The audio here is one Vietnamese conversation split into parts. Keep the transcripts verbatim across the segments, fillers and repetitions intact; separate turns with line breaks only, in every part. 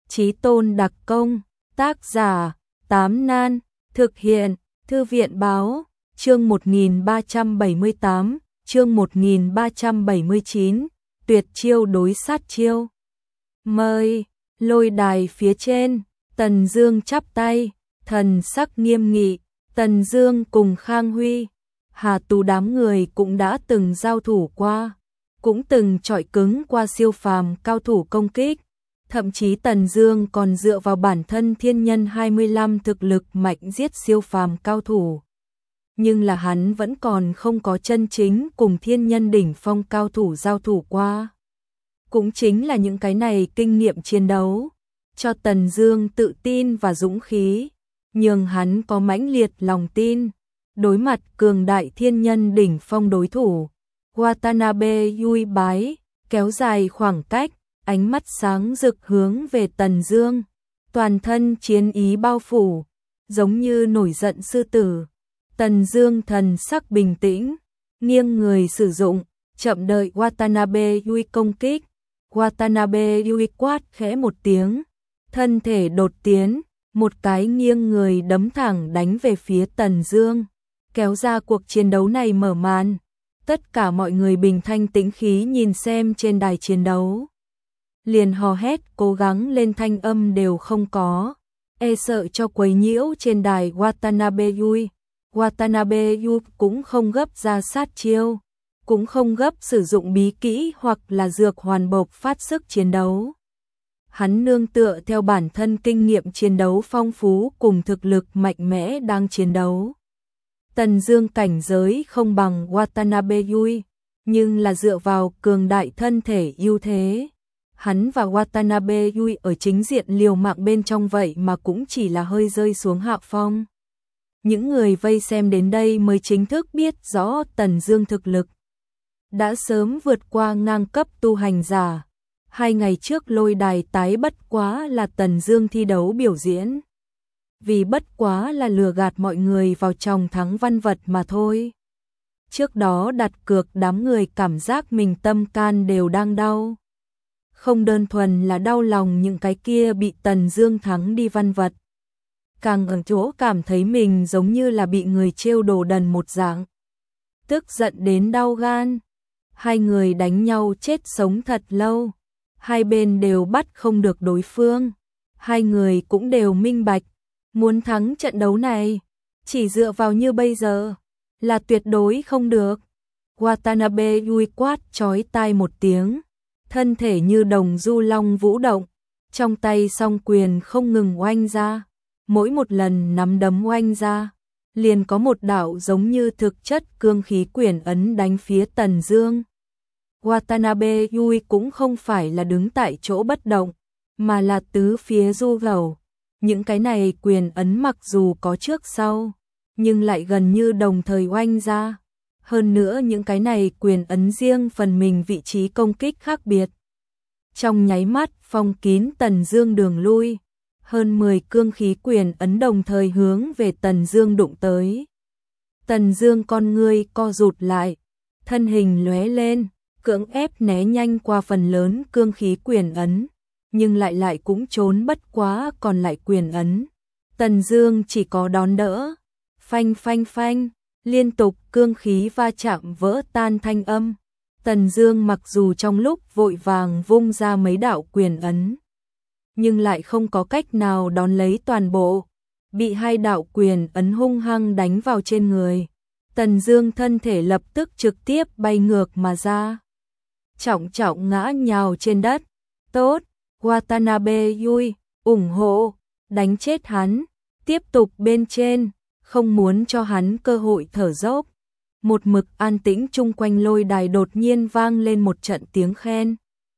Chí tôn đặc công, tác giả, Tám Nan, thực hiện, Thư viện báo, chương một nghìn ba trăm bảy mươi tám, chương một nghìn ba trăm bảy mươi chín, tuyệt chiêu đối sát chiêu. Mời, lôi đài phía trên, Tần Dương chắp tay, thần sắc nghiêm nghị, Tần Dương cùng Khang Huy, Hà Tú đám người cũng đã từng giao thủ qua, cũng từng chọi cứng qua siêu phàm cao thủ công kích. Thậm chí Tần Dương còn dựa vào bản thân thiên nhân hai mươi lăm thực lực mạnh giết siêu phàm cao thủ. Nhưng là hắn vẫn còn không có chân chính cùng thiên nhân đỉnh phong cao thủ giao thủ qua. Cũng chính là những cái này kinh nghiệm chiến đấu, cho Tần Dương tự tin và dũng khí, nhường hắn có mãnh liệt lòng tin. Đối mặt cường đại thiên nhân đỉnh phong đối thủ, Watanabe Yui bái, kéo dài khoảng cách, ánh mắt sáng rực hướng về Tần Dương, toàn thân chiến ý bao phủ, giống như nổi giận sư tử. Tần Dương thần sắc bình tĩnh, nghiêng người sử dụng, chậm đợi Watanabe Yui công kích. Watanabe Yui quát khẽ một tiếng, thân thể đột tiến, một cái nghiêng người đấm thẳng đánh về phía Tần Dương, kéo ra cuộc chiến đấu này mở màn. Tất cả mọi người bình thanh tĩnh khí nhìn xem trên đài chiến đấu, liền hò hét cố gắng lên thanh âm đều không có, e sợ cho quấy nhiễu trên đài Watanabe Yui. Watanabe Yui cũng không gấp ra sát chiêu, cũng không gấp sử dụng bí kỹ hoặc là dược hoàn bộc phát sức chiến đấu. Hắn nương tựa theo bản thân kinh nghiệm chiến đấu phong phú cùng thực lực mạnh mẽ đang chiến đấu. Tần Dương cảnh giới không bằng Watanabe Yui, nhưng là dựa vào cường đại thân thể ưu thế. Hắn và Watanabe Yui ở chính diện liều mạng bên trong vậy mà cũng chỉ là hơi rơi xuống hạ phong. Những người vây xem đến đây mới chính thức biết rõ Tần Dương thực lực đã sớm vượt qua ngang cấp tu hành giả. Hai ngày trước lôi đài tái bất quá là Tần Dương thi đấu biểu diễn, vì bất quá là lừa gạt mọi người vào trong thắng văn vật mà thôi. Trước đó đặt cược đám người cảm giác mình tâm can đều đang đau. Không đơn thuần là đau lòng những cái kia bị Tần Dương thắng đi văn vật, càng ở chỗ cảm thấy mình giống như là bị người trêu đồ đần một dạng. Tức giận đến đau gan. Hai người đánh nhau chết sống thật lâu, hai bên đều bắt không được đối phương. Hai người cũng đều minh bạch, muốn thắng trận đấu này, chỉ dựa vào như bây giờ là tuyệt đối không được. Watanabe Yui quát chói tai một tiếng, thân thể như đồng du long vũ động, trong tay song quyền không ngừng oanh ra, mỗi một lần nắm đấm oanh ra, liền có một đạo giống như thực chất cương khí quyền ấn đánh phía Tần Dương. Watanabe Yui cũng không phải là đứng tại chỗ bất động, mà là tứ phía du gầu. Những cái này quyền ấn mặc dù có trước sau, nhưng lại gần như đồng thời oanh ra. Hơn nữa những cái này quyền ấn riêng phần mình vị trí công kích khác biệt. Trong nháy mắt phong kín Tần Dương đường lui, hơn mười cương khí quyền ấn đồng thời hướng về Tần Dương đụng tới. Tần Dương con ngươi co rụt lại, thân hình lóe lên, cưỡng ép né nhanh qua phần lớn cương khí quyền ấn, nhưng lại lại cũng trốn bất quá còn lại quyền ấn. Tần Dương chỉ có đón đỡ, phanh phanh phanh, liên tục cương khí va chạm vỡ tan thanh âm. Tần Dương mặc dù trong lúc vội vàng vung ra mấy đạo quyền ấn, nhưng lại không có cách nào đón lấy toàn bộ, bị hai đạo quyền ấn hung hăng đánh vào trên người. Tần Dương thân thể lập tức trực tiếp bay ngược mà ra, trọng trọng ngã nhào trên đất. Tốt, Watanabe Yui, ủng hộ, đánh chết hắn, tiếp tục bên trên, không muốn cho hắn cơ hội thở dốc. Một mực an tĩnh chung quanh lôi đài đột nhiên vang lên một trận tiếng khen.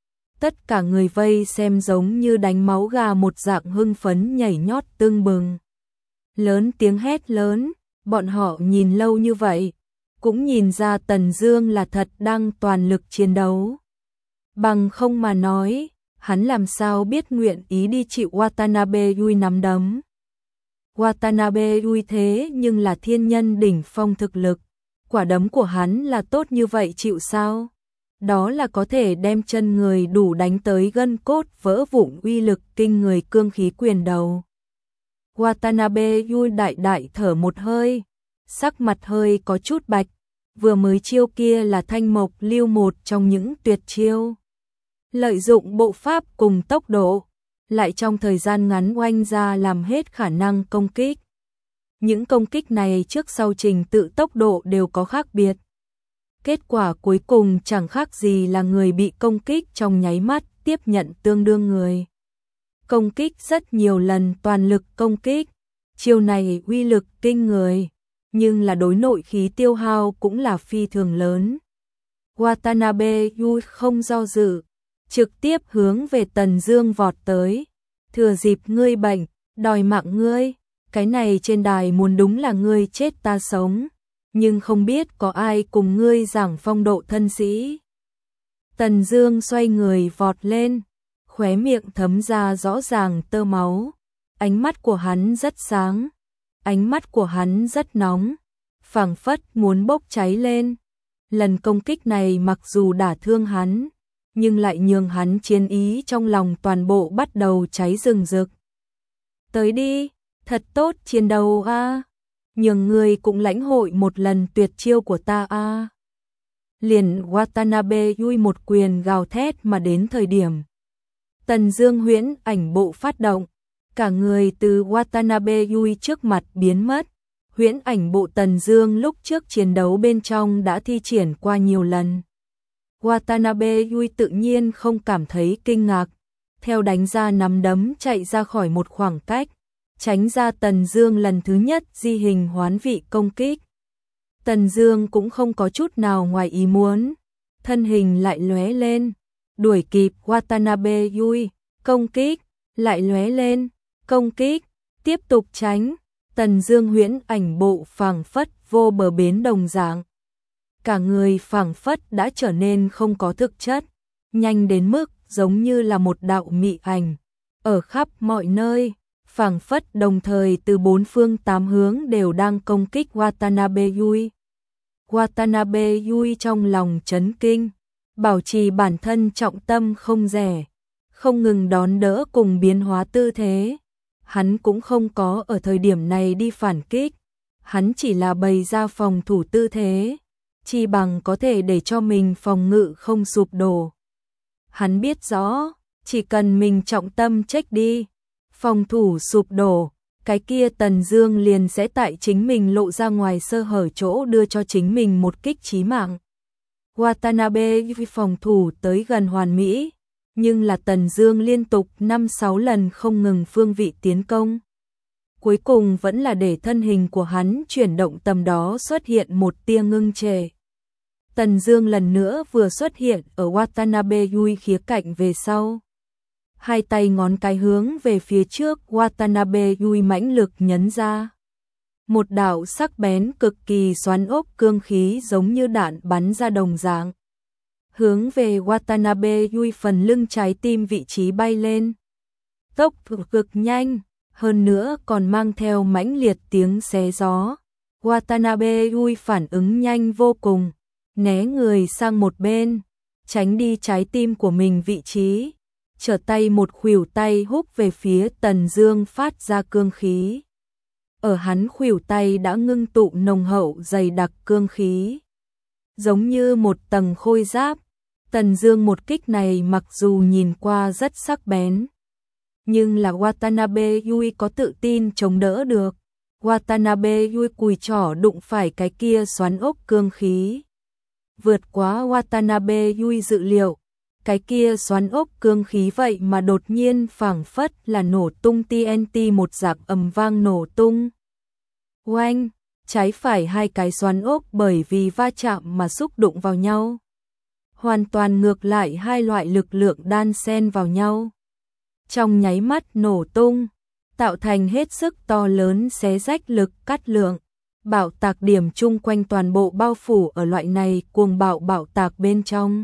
Tất cả người vây xem giống như đánh máu gà một dạng hưng phấn nhảy nhót tưng bừng. Lớn tiếng hét lớn, bọn họ nhìn lâu như vậy, cũng nhìn ra Tần Dương là thật đang toàn lực chiến đấu. Bằng không mà nói, hắn làm sao biết nguyện ý đi chịu Watanabe Yui nắm đấm. Watanabe Yui thế nhưng là thiên nhân đỉnh phong thực lực, quả đấm của hắn là tốt như vậy chịu sao? đó là có thể đem chân người đủ đánh tới gân cốt vỡ vụn uy lực kinh người cương khí quyền đầu. Watanabe Yui đại đại thở một hơi, sắc mặt hơi có chút bạch, vừa mới chiêu kia là thanh mộc lưu một trong những tuyệt chiêu. Lợi dụng bộ pháp cùng tốc độ, lại trong thời gian ngắn oanh ra làm hết khả năng công kích. Những công kích này trước sau trình tự tốc độ đều có khác biệt. Kết quả cuối cùng chẳng khác gì là người bị công kích trong nháy mắt tiếp nhận tương đương người công kích rất nhiều lần toàn lực công kích. Chiêu này uy lực kinh người, nhưng là đối nội khí tiêu hao cũng là phi thường lớn. Watanabe Yui không do dự, trực tiếp hướng về Tần Dương vọt tới. Thừa dịp ngươi bệnh, đòi mạng ngươi, cái này trên đài muốn đúng là ngươi chết ta sống, nhưng không biết có ai cùng ngươi giảng phong độ thân sĩ. Tần Dương xoay người vọt lên, khóe miệng thấm ra rõ ràng tơ máu, ánh mắt của hắn rất sáng, ánh mắt của hắn rất nóng, phảng phất muốn bốc cháy lên. Lần công kích này mặc dù đả thương hắn, nhưng lại nhường hắn chiến ý trong lòng toàn bộ bắt đầu cháy rừng rực. Tới đi, thật tốt chiến đấu a, nhường người cũng lãnh hội một lần tuyệt chiêu của ta a. Liền Watanabe Yui một quyền gào thét mà đến thời điểm Tần Dương huyễn ảnh bộ phát động, cả người từ Watanabe Yui trước mặt biến mất. Huyễn ảnh bộ Tần Dương lúc trước chiến đấu bên trong đã thi triển qua nhiều lần. Watanabe Yui tự nhiên không cảm thấy kinh ngạc, theo đánh ra nắm đấm chạy ra khỏi một khoảng cách, tránh ra Tần Dương lần thứ nhất di hình hoán vị công kích. Tần Dương cũng không có chút nào ngoài ý muốn, thân hình lại lóe lên, đuổi kịp Watanabe Yui, công kích, lại lóe lên, công kích, tiếp tục tránh. Tần Dương huyễn ảnh bộ phảng phất vô bờ bến đồng dạng, cả người phảng phất đã trở nên không có thực chất, nhanh đến mức giống như là một đạo mị ảnh, ở khắp mọi nơi, phảng phất đồng thời từ bốn phương tám hướng đều đang công kích Watanabe Yui. Watanabe Yui trong lòng chấn kinh, bảo trì bản thân trọng tâm không rẻ, không ngừng đón đỡ cùng biến hóa tư thế. Hắn cũng không có ở thời điểm này đi phản kích, hắn chỉ là bày ra phòng thủ tư thế, chi bằng có thể để cho mình phòng ngự không sụp đổ. Hắn biết rõ, chỉ cần mình trọng tâm check đi, phòng thủ sụp đổ, cái kia Tần Dương liền sẽ tại chính mình lộ ra ngoài sơ hở chỗ đưa cho chính mình một kích chí mạng. Watanabe phòng thủ tới gần hoàn mỹ, nhưng là Tần Dương liên tục năm sáu lần không ngừng phương vị tiến công. Cuối cùng vẫn là để thân hình của hắn chuyển động tầm đó xuất hiện một tia ngưng trệ. Tần Dương lần nữa vừa xuất hiện ở Watanabe Yui khía cạnh về sau. Hai tay ngón cái hướng về phía trước Watanabe Yui mãnh lực nhấn ra. Một đạo sắc bén cực kỳ xoắn ốc cương khí giống như đạn bắn ra đồng dạng, hướng về Watanabe Yui phần lưng trái tim vị trí bay lên. Tốc độ cực nhanh, hơn nữa còn mang theo mãnh liệt tiếng xé gió. Watanabe Yui phản ứng nhanh vô cùng, né người sang một bên, tránh đi trái tim của mình vị trí, trở tay một khuỷu tay húc về phía Tần Dương phát ra cương khí. Ở hắn khuỷu tay đã ngưng tụ nồng hậu dày đặc cương khí, giống như một tầng khôi giáp. Tần Dương một kích này mặc dù nhìn qua rất sắc bén, nhưng là Watanabe Yui có tự tin chống đỡ được. Watanabe Yui cùi trỏ đụng phải cái kia xoắn ốc cương khí, vượt quá Watanabe Yui dự liệu. Cái kia xoắn ốc cương khí vậy mà đột nhiên phảng phất là nổ tung T N T một dạng ầm vang nổ tung. Oanh, trái phải hai cái xoắn ốc bởi vì va chạm mà xúc đụng vào nhau. Hoàn toàn ngược lại hai loại lực lượng đan xen vào nhau. Trong nháy mắt nổ tung, tạo thành hết sức to lớn xé rách lực cắt lượng. Bạo tạc điểm chung quanh toàn bộ bao phủ ở loại này cuồng bạo bạo tạc bên trong.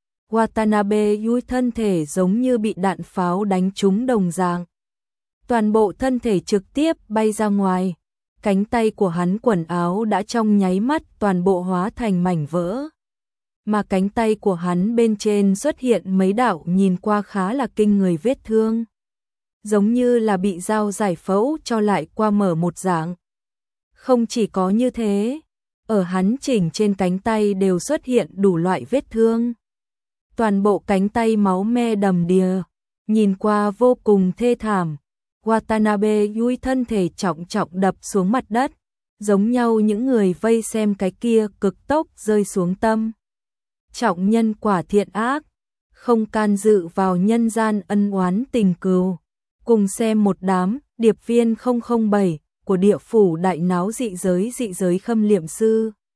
Watanabe Yui thân thể giống như bị đạn pháo đánh trúng đồng dạng. Toàn bộ thân thể trực tiếp bay ra ngoài, cánh tay của hắn quần áo đã trong nháy mắt toàn bộ hóa thành mảnh vỡ. mà cánh tay của hắn bên trên xuất hiện mấy đạo nhìn qua khá là kinh người vết thương, giống như là bị dao giải phẫu cho lại qua mở một dạng. Không chỉ có như thế, ở hắn chỉnh trên cánh tay đều xuất hiện đủ loại vết thương. Toàn bộ cánh tay máu me đầm đìa, nhìn qua vô cùng thê thảm. Watanabe Yui thân thể trọng trọng đập xuống mặt đất, giống nhau những người vây xem cái kia cực tốc rơi xuống tâm. Trọng nhân quả thiện ác, không can dự vào nhân gian ân oán tình cừu. Cùng xem một đám điệp viên không không bảy của địa phủ đại náo dị giới dị giới khâm liệm sư.